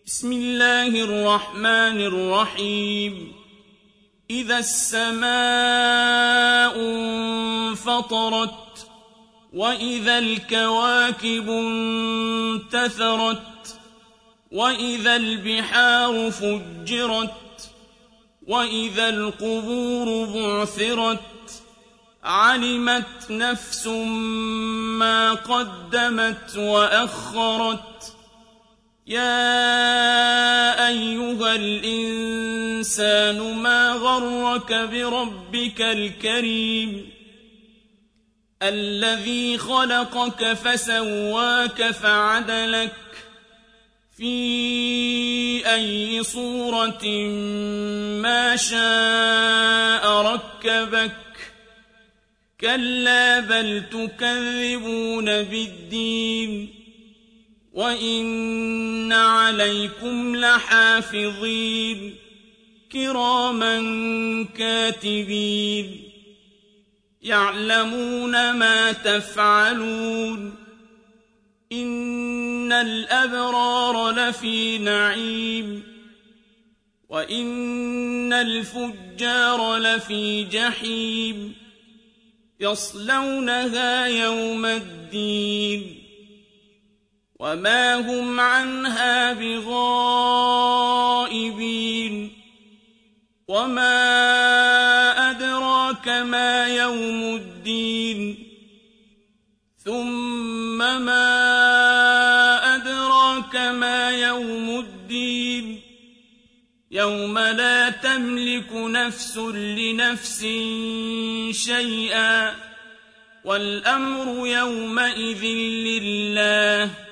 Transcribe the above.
بسم الله الرحمن الرحيم إذا السماء انفطرت وإذا الكواكب انتثرت وإذا البحار فجرت وإذا القبور بعثرت علمت نفس ما قدمت وأخرت يا أيها الإنسان ما غرك بربك الكريم الذي خلقك فسواك فعدلك في أي صورة ما شاء ركبك كلا بل تكذبون بالدين وإن عليكم لحافظين كراما كاتبين يعلمون ما تفعلون إن الأبرار لفي نعيم وإن الفجار لفي جحيم يصلونها يوم الدين وما هم عنها بغائبين وما أدراك ما يوم الدين ثم ما أدراك ما يوم الدين يوم لا تملك نفس لنفس شيئا والأمر يومئذ لله